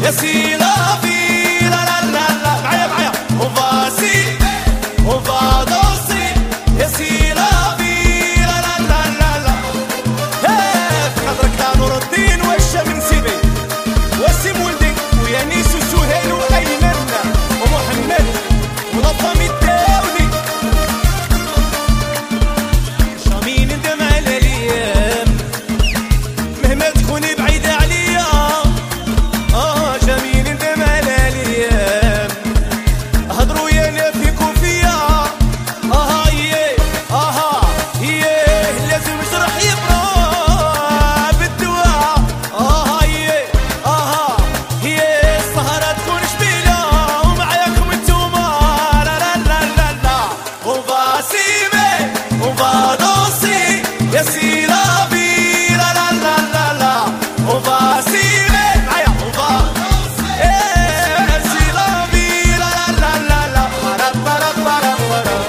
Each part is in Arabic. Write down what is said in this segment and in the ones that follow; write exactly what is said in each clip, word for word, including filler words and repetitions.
يا سي لافي لا لا لا لا معايا معايا وفاسي وفادوسي يا سي لافي لا لا لا لا لا في خاطرك تاع نور الدين واش من سيبي وسيم ولدي ويا نيس وسهيل وايمن ومحمد ولطامي الداولي شامين ندم على الايام مهما تكوني بعيدة عليا اه جميل ندم على الايام هضروا يا انا فيك وفيا اه ياه اه ياه لازم جرح يبرى بالدواء اه ياه اه ياه السهرة تكون جميلة ومعاكم انتوما لا لا لا لا لا وفاسيمي وفادوسي يا سي لافي لا لا لا لا لا وفاسيمي معايا وفادوسي يا سي لافي لا لا لا لا لا برا برا برا برا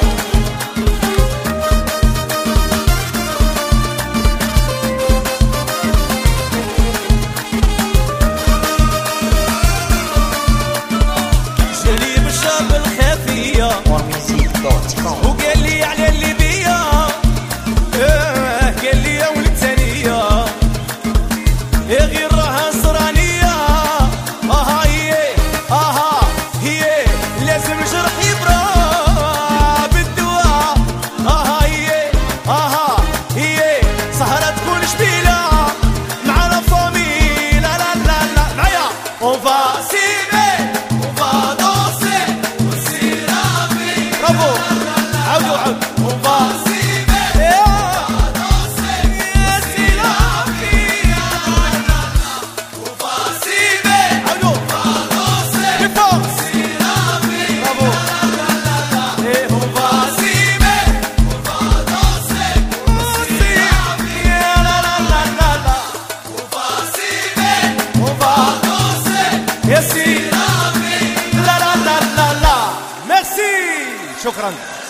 جالي بالشاب الخفية warmusic دوت كوم. وقال لي على اللي بيا اه قال لي يا ولد ثانية يا غير راها نصرانية اه هي اه هي لازم جرح يبرى بالدواء اه هي اه هي سهرة تكون جميلة مع لا فامي لا لا لا لا معايا وفاسيمي وفادوسي وسي لافي برافو عاودوا عاودوا وفاسيمي وفادوسي يا سي لافي وفاسيمي عاودوا وفادوسي بالفوق سي لافي برافو ايه وفاسيمي وفادوسي وسي لافي لا لا لا لا لا وفاسيمي وفادوسي يا سي لافي لا لا لا لا لا ميرسي شكرا.